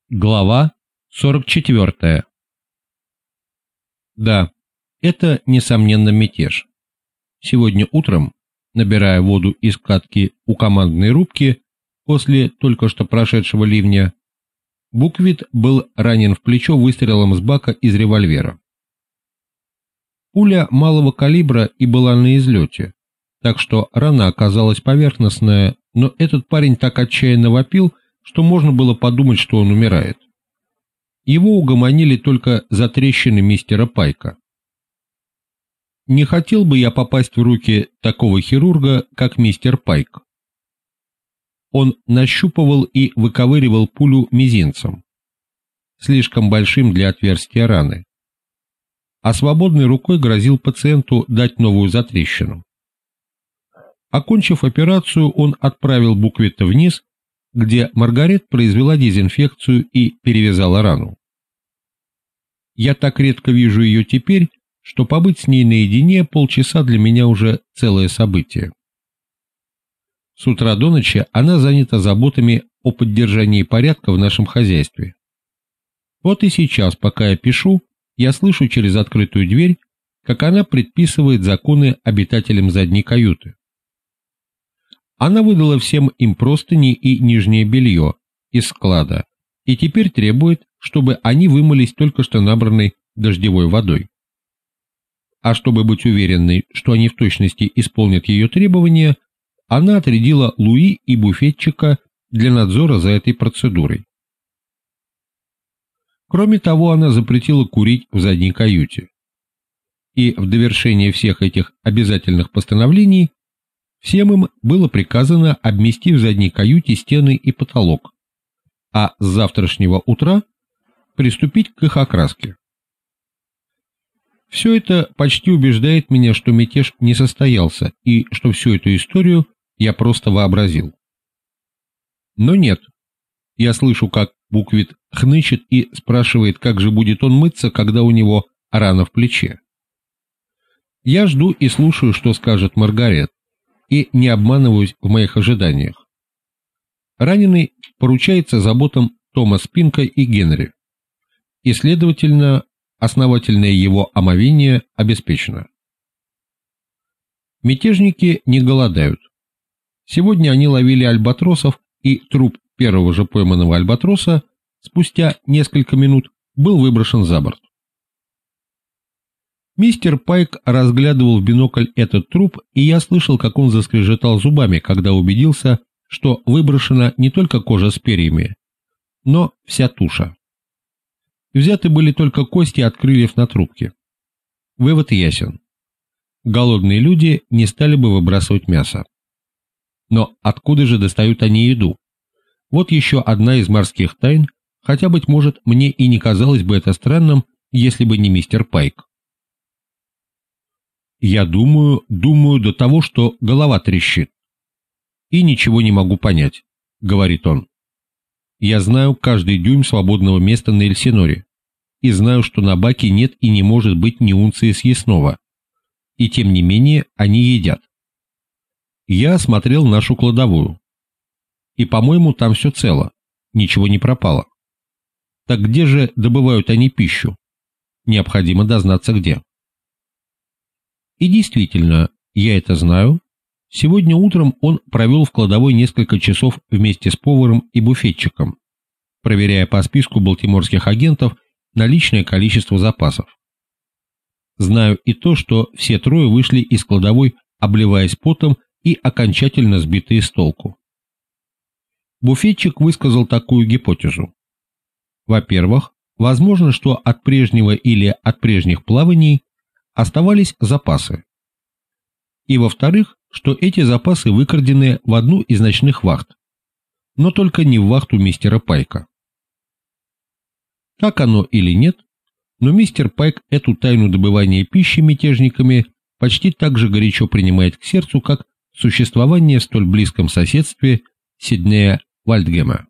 Глава 44. Да, это, несомненно, мятеж. Сегодня утром, набирая воду из катки у командной рубки после только что прошедшего ливня, Буквит был ранен в плечо выстрелом с бака из револьвера. Пуля малого калибра и была на излете, так что рана оказалась поверхностная, но этот парень так отчаянно вопил, что можно было подумать, что он умирает. Его угомонили только затрещины мистера Пайка. Не хотел бы я попасть в руки такого хирурга, как мистер Пайк. Он нащупывал и выковыривал пулю мизинцем, слишком большим для отверстия раны, а свободной рукой грозил пациенту дать новую затрещину. Окончив операцию, он отправил Буквита вниз, где Маргарет произвела дезинфекцию и перевязала рану. Я так редко вижу ее теперь, что побыть с ней наедине полчаса для меня уже целое событие. С утра до ночи она занята заботами о поддержании порядка в нашем хозяйстве. Вот и сейчас, пока я пишу, я слышу через открытую дверь, как она предписывает законы обитателям задней каюты. Она выдала всем им простыни и нижнее белье из склада и теперь требует, чтобы они вымылись только что набранной дождевой водой. А чтобы быть уверенной, что они в точности исполнят ее требования, она отрядила Луи и буфетчика для надзора за этой процедурой. Кроме того, она запретила курить в задней каюте. И в довершение всех этих обязательных постановлений всем им было приказано обмести в задней каюте стены и потолок, а с завтрашнего утра приступить к их окраске. Все это почти убеждает меня, что мятеж не состоялся и что всю эту историю я просто вообразил. Но нет. Я слышу, как Буквит хнычет и спрашивает, как же будет он мыться, когда у него рана в плече. Я жду и слушаю, что скажет Маргарет, и не обманываюсь в моих ожиданиях. Раненый поручается заботам Тома Спинка и Генри, и, следовательно, основательное его омовение обеспечено. Мятежники не голодают. Сегодня они ловили альбатросов, и труп первого же пойманного альбатроса спустя несколько минут был выброшен за борт. Мистер Пайк разглядывал в бинокль этот труп, и я слышал, как он заскрежетал зубами, когда убедился, что выброшена не только кожа с перьями, но вся туша. Взяты были только кости от крыльев на трубке. Вывод ясен. Голодные люди не стали бы выбрасывать мясо. Но откуда же достают они еду? Вот еще одна из морских тайн, хотя, быть может, мне и не казалось бы это странным, если бы не мистер Пайк. Я думаю до того, что голова трещит. И ничего не могу понять, говорит он. Я знаю каждый дюйм свободного места на Эльсиноре, и знаю, что на баке нет и не может быть ни унции съестного. И тем не менее они едят. Я осмотрел нашу кладовую. И, по-моему, там все цело, ничего не пропало. Так где же добывают они пищу? Необходимо дознаться где. И действительно, я это знаю. Сегодня утром он провел в кладовой несколько часов вместе с поваром и буфетчиком, проверяя по списку балтиморских агентов наличное количество запасов. Знаю и то, что все трое вышли из кладовой, обливаясь потом и окончательно сбитые с толку. Буфетчик высказал такую гипотезу. Во-первых, возможно, что от прежнего или от прежних плаваний оставались запасы. И во-вторых, что эти запасы выкрадены в одну из ночных вахт, но только не в вахту мистера Пайка. Так оно или нет, но мистер Пайк эту тайну добывания пищи мятежниками почти так же горячо принимает к сердцу, как существование в столь близком соседстве Сиднея Вальдгема.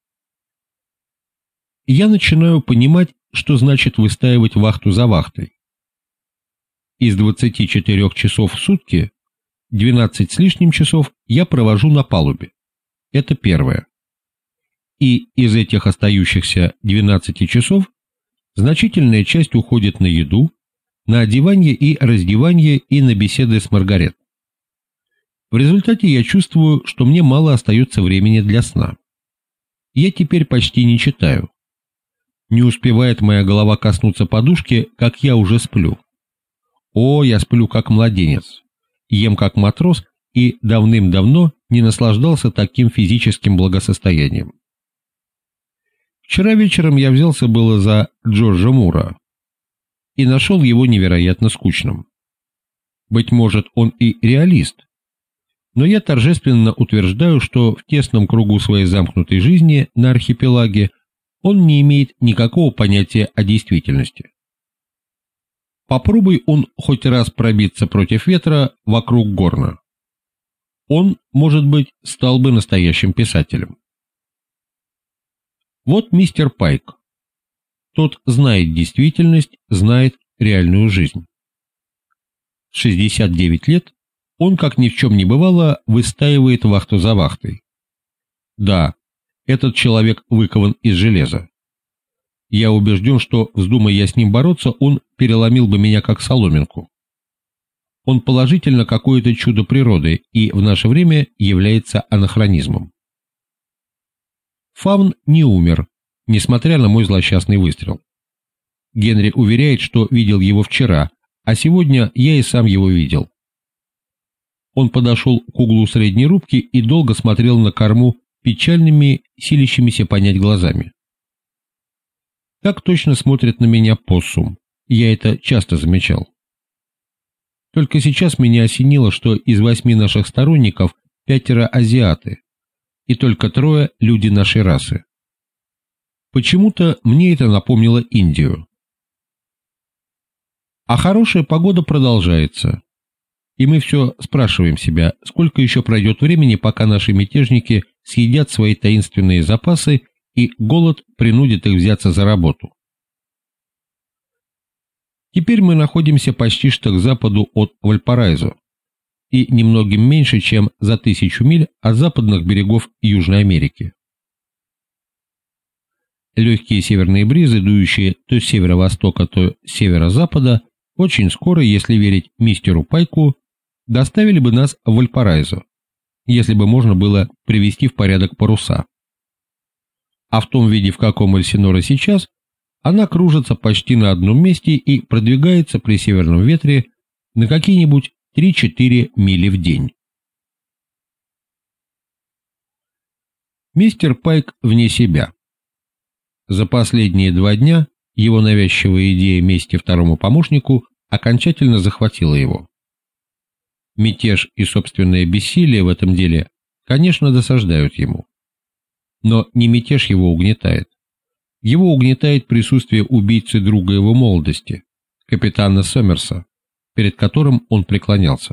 Я начинаю понимать, что значит выстаивать вахту за вахтой. Из 24 часов в сутки 12 с лишним часов я провожу на палубе. Это первое. И из этих остающихся 12 часов значительная часть уходит на еду, на одевание и раздевание и на беседы с Маргарет. В результате я чувствую, что мне мало остается времени для сна. Я теперь почти не читаю. Не успевает моя голова коснуться подушки, как я уже сплю. О, я сплю как младенец, ем как матрос и давным-давно не наслаждался таким физическим благосостоянием. Вчера вечером я взялся было за Джорджа Мура и нашел его невероятно скучным. Быть может, он и реалист, но я торжественно утверждаю, что в тесном кругу своей замкнутой жизни на архипелаге он не имеет никакого понятия о действительности. Попробуй он хоть раз пробиться против ветра вокруг Горна. Он, может быть, стал бы настоящим писателем. Вот мистер Пайк. Тот знает действительность, знает реальную жизнь. В 69 лет он, как ни в чем не бывало, выстаивает вахту за вахтой. Да, этот человек выкован из железа. Я убежден, что, вздумая я с ним бороться, он переломил бы меня как соломинку. Он положительно какое-то чудо природы и в наше время является анахронизмом. Фавн не умер, несмотря на мой злосчастный выстрел. Генри уверяет, что видел его вчера, а сегодня я и сам его видел. Он подошел к углу средней рубки и долго смотрел на корму печальными, силящимися понять глазами. Так точно смотрит на меня поссум, я это часто замечал. Только сейчас меня осенило, что из 8 наших сторонников 5 азиаты, и только 3 люди нашей расы. Почему-то мне это напомнило Индию. А хорошая погода продолжается. И мы все спрашиваем себя, сколько еще пройдет времени, пока наши мятежники съедят свои таинственные запасы и голод принудит их взяться за работу. Теперь мы находимся почти что к западу от Вальпараизо и немногим меньше, чем за 1000 миль от западных берегов Южной Америки. Легкие северные бризы, дующие то с северо-востока, то с северо-запада, очень скоро, если верить мистеру Пайку, доставили бы нас в Вальпараизо, если бы можно было привести в порядок паруса. А в том виде, в каком Эльсинора сейчас, она кружится почти на одном месте и продвигается при северном ветре на какие-нибудь 3-4 мили в день. Мистер Пайк вне себя. За последние 2 дня его навязчивая идея мести второму помощнику окончательно захватила его. Мятеж и собственное бессилие в этом деле, конечно, досаждают ему. Но не мятеж его угнетает. Его угнетает присутствие убийцы друга его молодости, капитана Сомерса, перед которым он преклонялся.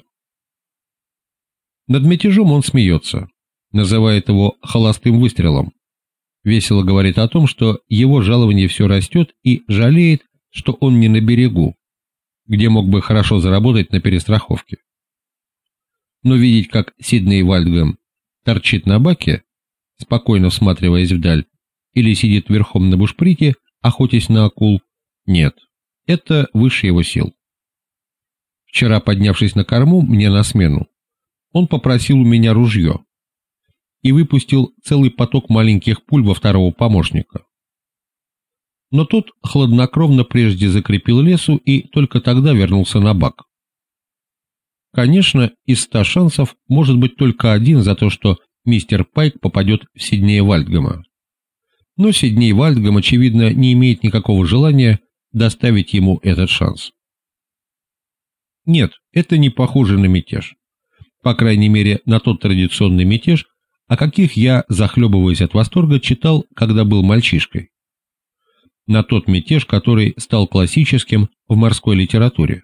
Над мятежом он смеется, называет его холостым выстрелом, весело говорит о том, что его жалование все растет и жалеет, что он не на берегу, где мог бы хорошо заработать на перестраховке. Но видеть, как Сидней Вальдгэм торчит на баке, спокойно всматриваясь вдаль, или сидит верхом на бушприте, охотясь на акул, нет, это выше его сил. Вчера, поднявшись на корму мне на смену, он попросил у меня ружье и выпустил целый поток маленьких пуль во второго помощника. Но тот хладнокровно прежде закрепил лесу и только тогда вернулся на бак. Конечно, из 100 шансов может быть только 1 за то, что мистер Пайк попадет в Сиднея Вальдгэма. Но Сидней Вальдгэм, очевидно, не имеет никакого желания доставить ему этот шанс. Нет, это не похоже на мятеж. По крайней мере, на тот традиционный мятеж, о каких я, захлебываясь от восторга, читал, когда был мальчишкой. На тот мятеж, который стал классическим в морской литературе.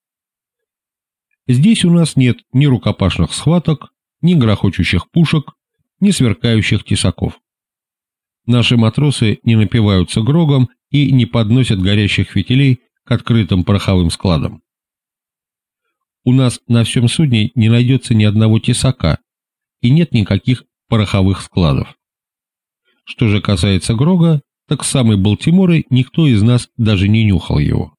Здесь у нас нет ни рукопашных схваток, ни грохочущих пушек, ни сверкающих тесаков. Наши матросы не напиваются грогом и не подносят горящих фитилей к открытым пороховым складам. У нас на всем судне не найдется ни одного тесака и нет никаких пороховых складов. Что же касается Грога, так с самой Балтиморы никто из нас даже не нюхал его.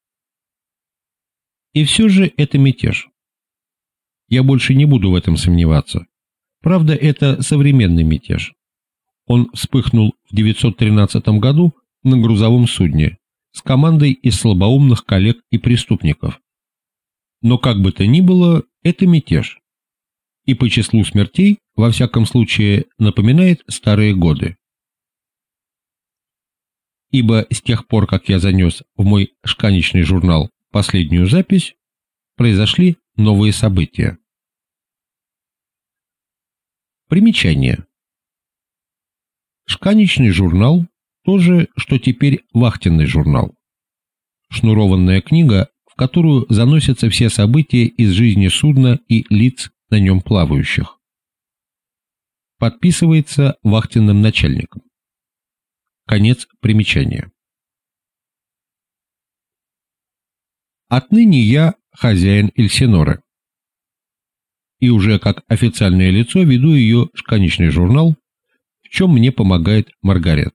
И все же это мятеж. Я больше не буду в этом сомневаться. Правда, это современный мятеж. Он вспыхнул в 913 году на грузовом судне с командой из слабоумных коллег и преступников. Но как бы то ни было, это мятеж. И по числу смертей, во всяком случае, напоминает старые годы. Ибо с тех пор, как я занес в мой шканечный журнал последнюю запись, произошли новые события. Примечание. Шканечный журнал – то же, что теперь вахтенный журнал. Шнурованная книга, в которую заносятся все события из жизни судна и лиц, на нем плавающих. Подписывается вахтенным начальником. Конец примечания. Отныне я хозяин Эльсиноры. И уже как официальное лицо веду ее шканечный журнал, в чем мне помогает Маргарет.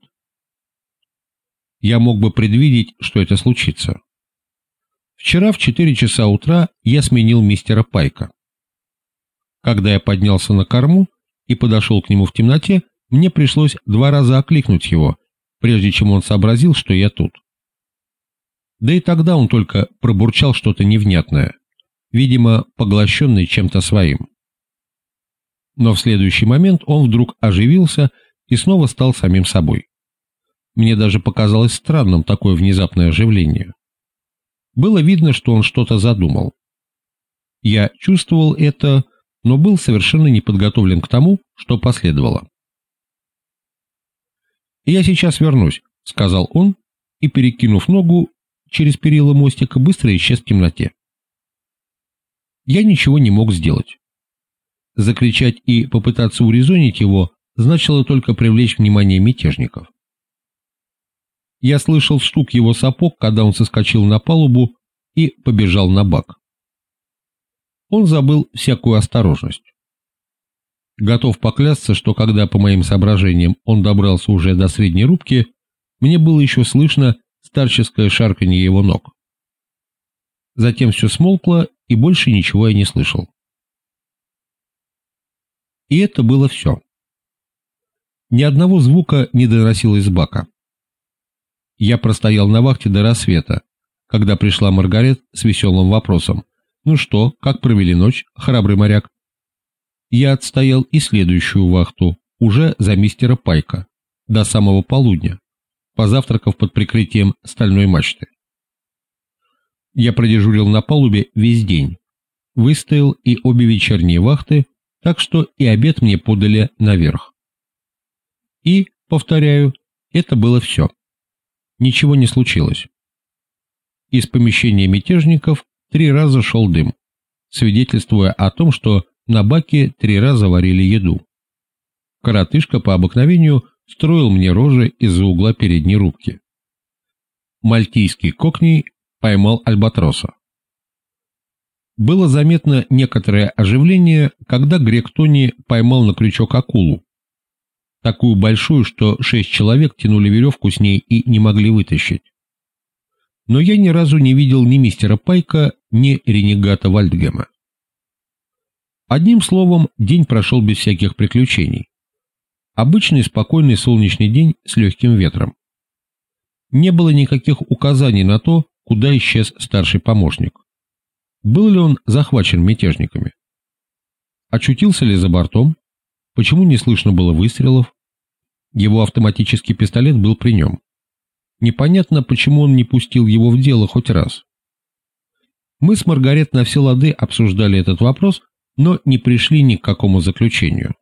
Я мог бы предвидеть, что это случится. Вчера в 4 часа утра я сменил мистера Пайка. Когда я поднялся на корму и подошел к нему в темноте, мне пришлось 2 раза окликнуть его, прежде чем он сообразил, что я тут. Да и тогда он только пробурчал что-то невнятное, видимо, поглощенный чем-то своим. Но в следующий момент он вдруг оживился и снова стал самим собой. Мне даже показалось странным такое внезапное оживление. Было видно, что он что-то задумал. Я чувствовал это, но был совершенно не подготовлен к тому, что последовало. «Я сейчас вернусь», — сказал он, и, перекинув ногу через перила мостика, быстро исчез в темноте. Я ничего не мог сделать. Закричать и попытаться урезонить его значило только привлечь внимание мятежников. Я слышал стук его сапог, когда он соскочил на палубу и побежал на бак. Он забыл всякую осторожность. Готов поклясться, что когда, по моим соображениям, он добрался уже до средней рубки, мне было еще слышно старческое шарканье его ног. Затем все смолкло, и больше ничего я не слышал. И это было все. Ни одного звука не доносилось с бака. Я простоял на вахте до рассвета, когда пришла Маргарет с веселым вопросом: «Ну что, как провели ночь, храбрый моряк?» Я отстоял и следующую вахту, уже за мистера Пайка, до самого полудня, позавтракав под прикрытием стальной мачты. Я продежурил на палубе весь день, выстоял и обе вечерние вахты, так что и обед мне подали наверх. И, повторяю, это было все. Ничего не случилось. Из помещения мятежников 3 раза шел дым, свидетельствуя о том, что на баке 3 раза варили еду. Коротышка по обыкновению строил мне рожи из-за угла передней рубки. Мальтийский кокни поймал альбатроса. Было заметно некоторое оживление, когда грек Тони поймал на крючок акулу, такую большую, что 6 человек тянули веревку с ней и не могли вытащить. Но я ни разу не видел ни мистера Пайка, ни ренегата Вальдгема. Одним словом, день прошел без всяких приключений. Обычный спокойный солнечный день с легким ветром. Не было никаких указаний на то, куда исчез старший помощник. Был ли он захвачен мятежниками? Очутился ли за бортом? Почему не слышно было выстрелов? Его автоматический пистолет был при нем. Непонятно, почему он не пустил его в дело хоть раз. Мы с Маргарет на все лады обсуждали этот вопрос, но не пришли ни к какому заключению.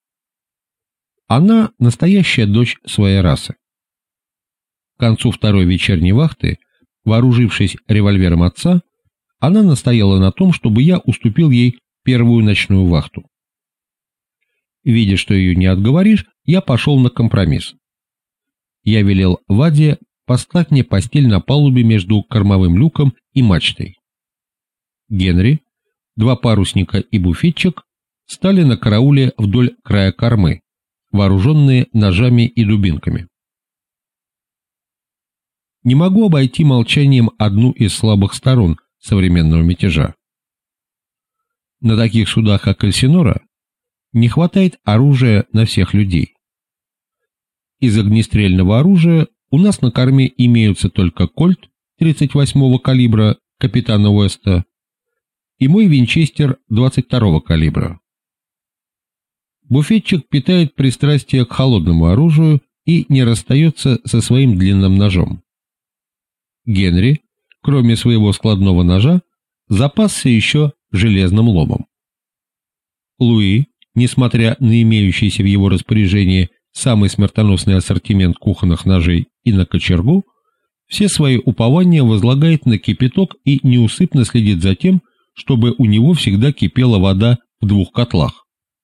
Она настоящая дочь своей расы. К концу 2-й вечерней вахты, вооружившись револьвером отца, она настояла на том, чтобы я уступил ей 1-ю ночную вахту. Видя, что ее не отговоришь, я пошел на компромисс. Я велел Ваде послать мне постель на палубе между кормовым люком и мачтой. Генри, 2 парусника и буфетчик стали на карауле вдоль края кормы, вооруженные ножами и дубинками. Не могу обойти молчанием одну из слабых сторон современного мятежа. На таких судах, как Эльсинора, не хватает оружия на всех людей. Из огнестрельного оружия у нас на корме имеются только кольт 38-го калибра капитана Уэста и мой винчестер 22-го калибра. Буфетчик питает пристрастие к холодному оружию и не расстается со своим длинным ножом. Генри, кроме своего складного ножа, запасся еще железным ломом. Луи, несмотря на имеющийся в его распоряжении самый смертоносный ассортимент кухонных ножей и на кочергу, все свои упования возлагает на кипяток и неусыпно следит за тем, чтобы у него всегда кипела вода в 2 котлах.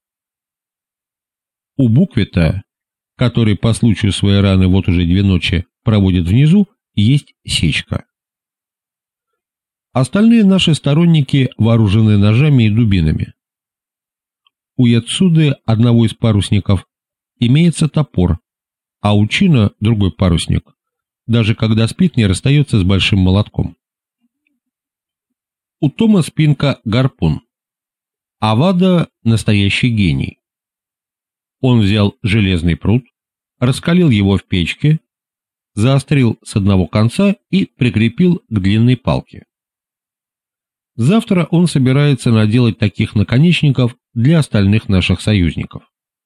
У Буквита, который по случаю своей раны вот уже 2 ночи проводит внизу, есть сечка. Остальные наши сторонники вооружены ножами и дубинами. У Яцуды, одного из парусников, имеется топор, а у Чина, другой парусник, даже когда спит, не расстается с большим молотком. У Тома Спинка гарпун, а Вада – настоящий гений. Он взял железный прут, раскалил его в печке, заострил с одного конца и прикрепил к длинной палке. Завтра он собирается наделать таких наконечников для остальных наших союзников.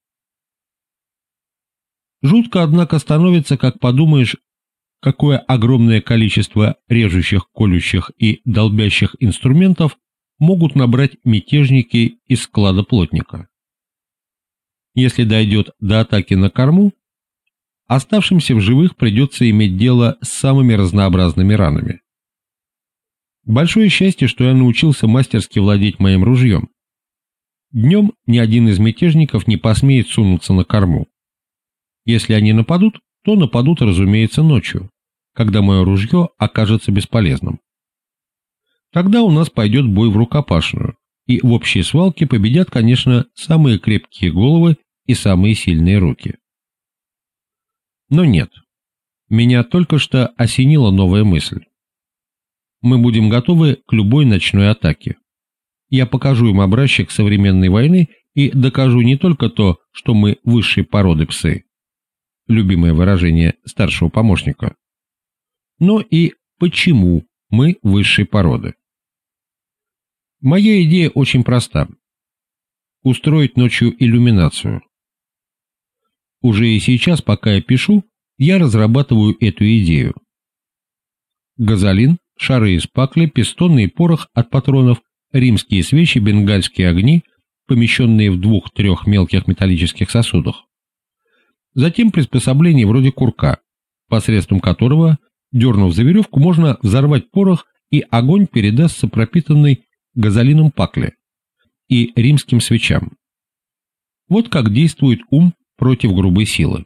Жутко, однако, становится, как подумаешь, какое огромное количество режущих, колющих и долбящих инструментов могут набрать мятежники из склада плотника. Если дойдет до атаки на корму, оставшимся в живых придется иметь дело с самыми разнообразными ранами. Большое счастье, что я научился мастерски владеть моим ружьем. Днем ни один из мятежников не посмеет сунуться на корму. Если они нападут, то нападут, разумеется, ночью, когда мое ружье окажется бесполезным. Тогда у нас пойдет бой в рукопашную, и в общей свалке победят, конечно, самые крепкие головы и самые сильные руки. Но нет, меня только что осенила новая мысль. Мы будем готовы к любой ночной атаке. Я покажу им образчик современной войны и докажу не только то, что мы высшей породы псы, любимое выражение старшего помощника, но и почему мы высшей породы. Моя идея очень проста. Устроить ночью иллюминацию. Уже и сейчас, пока я пишу, я разрабатываю эту идею. Газолин, шары из пакли, пистоны и порох от патронов, римские свечи, бенгальские огни, помещенные в 2-3 мелких металлических сосудах. Затем приспособление вроде курка, посредством которого, дернув за веревку, можно взорвать порох, и огонь передастся пропитанной газолином пакле и римским свечам. Вот как действует ум против грубой силы.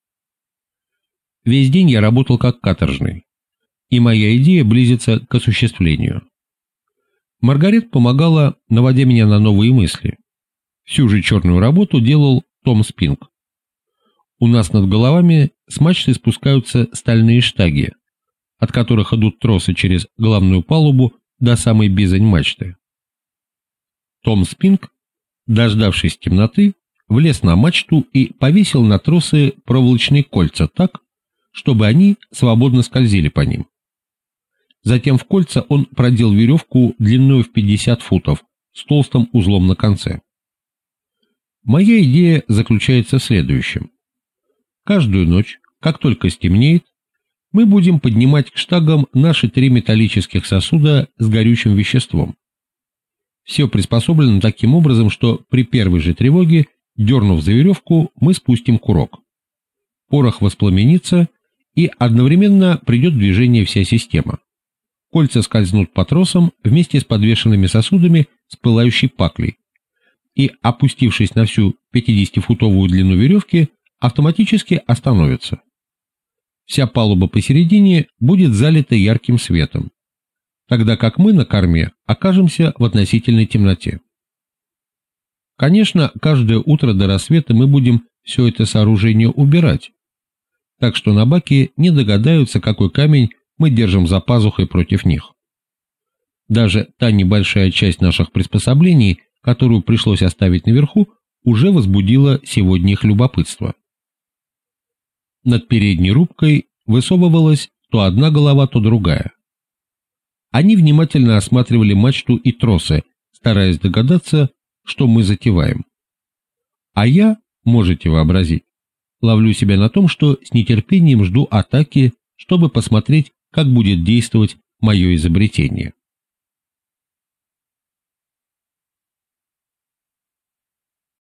Весь день я работал как каторжный, и моя идея близится к осуществлению. Маргарет помогала, наводя меня на новые мысли. Всю же черную работу делал Том Спинк. У нас над головами с мачты спускаются стальные штаги, от которых идут тросы через главную палубу до самой бизань мачты. Том Спинк, дождавшись темноты, влез на мачту и повесил на тросы проволочные кольца так, чтобы они свободно скользили по ним. Затем в кольца он продел веревку длиной в 50 футов с толстым узлом на конце. Моя идея заключается в следующем. Каждую ночь, как только стемнеет, мы будем поднимать к штагам наши 3 металлических сосуда с горючим веществом. Все приспособлено таким образом, что при первой же тревоге, дернув за веревку, мы спустим курок. Порох воспламенится, и одновременно придет в движение вся система. Кольца скользнут по тросам вместе с подвешенными сосудами с пылающей паклей, и, опустившись на всю 50-футовую длину веревки, автоматически остановятся. Вся палуба посередине будет залита ярким светом, тогда как мы на корме окажемся в относительной темноте. Конечно, каждое утро до рассвета мы будем все это сооружение убирать, так что на баке не догадаются, какой камень мы держим за пазухой против них. Даже та небольшая часть наших приспособлений, которую пришлось оставить наверху, уже возбудила сегодня их любопытство. Над передней рубкой высовывалась то одна голова, то другая. Они внимательно осматривали мачту и тросы, стараясь догадаться, что мы затеваем. А я, можете вообразить, ловлю себя на том, что с нетерпением жду атаки, чтобы посмотреть, как будет действовать мое изобретение.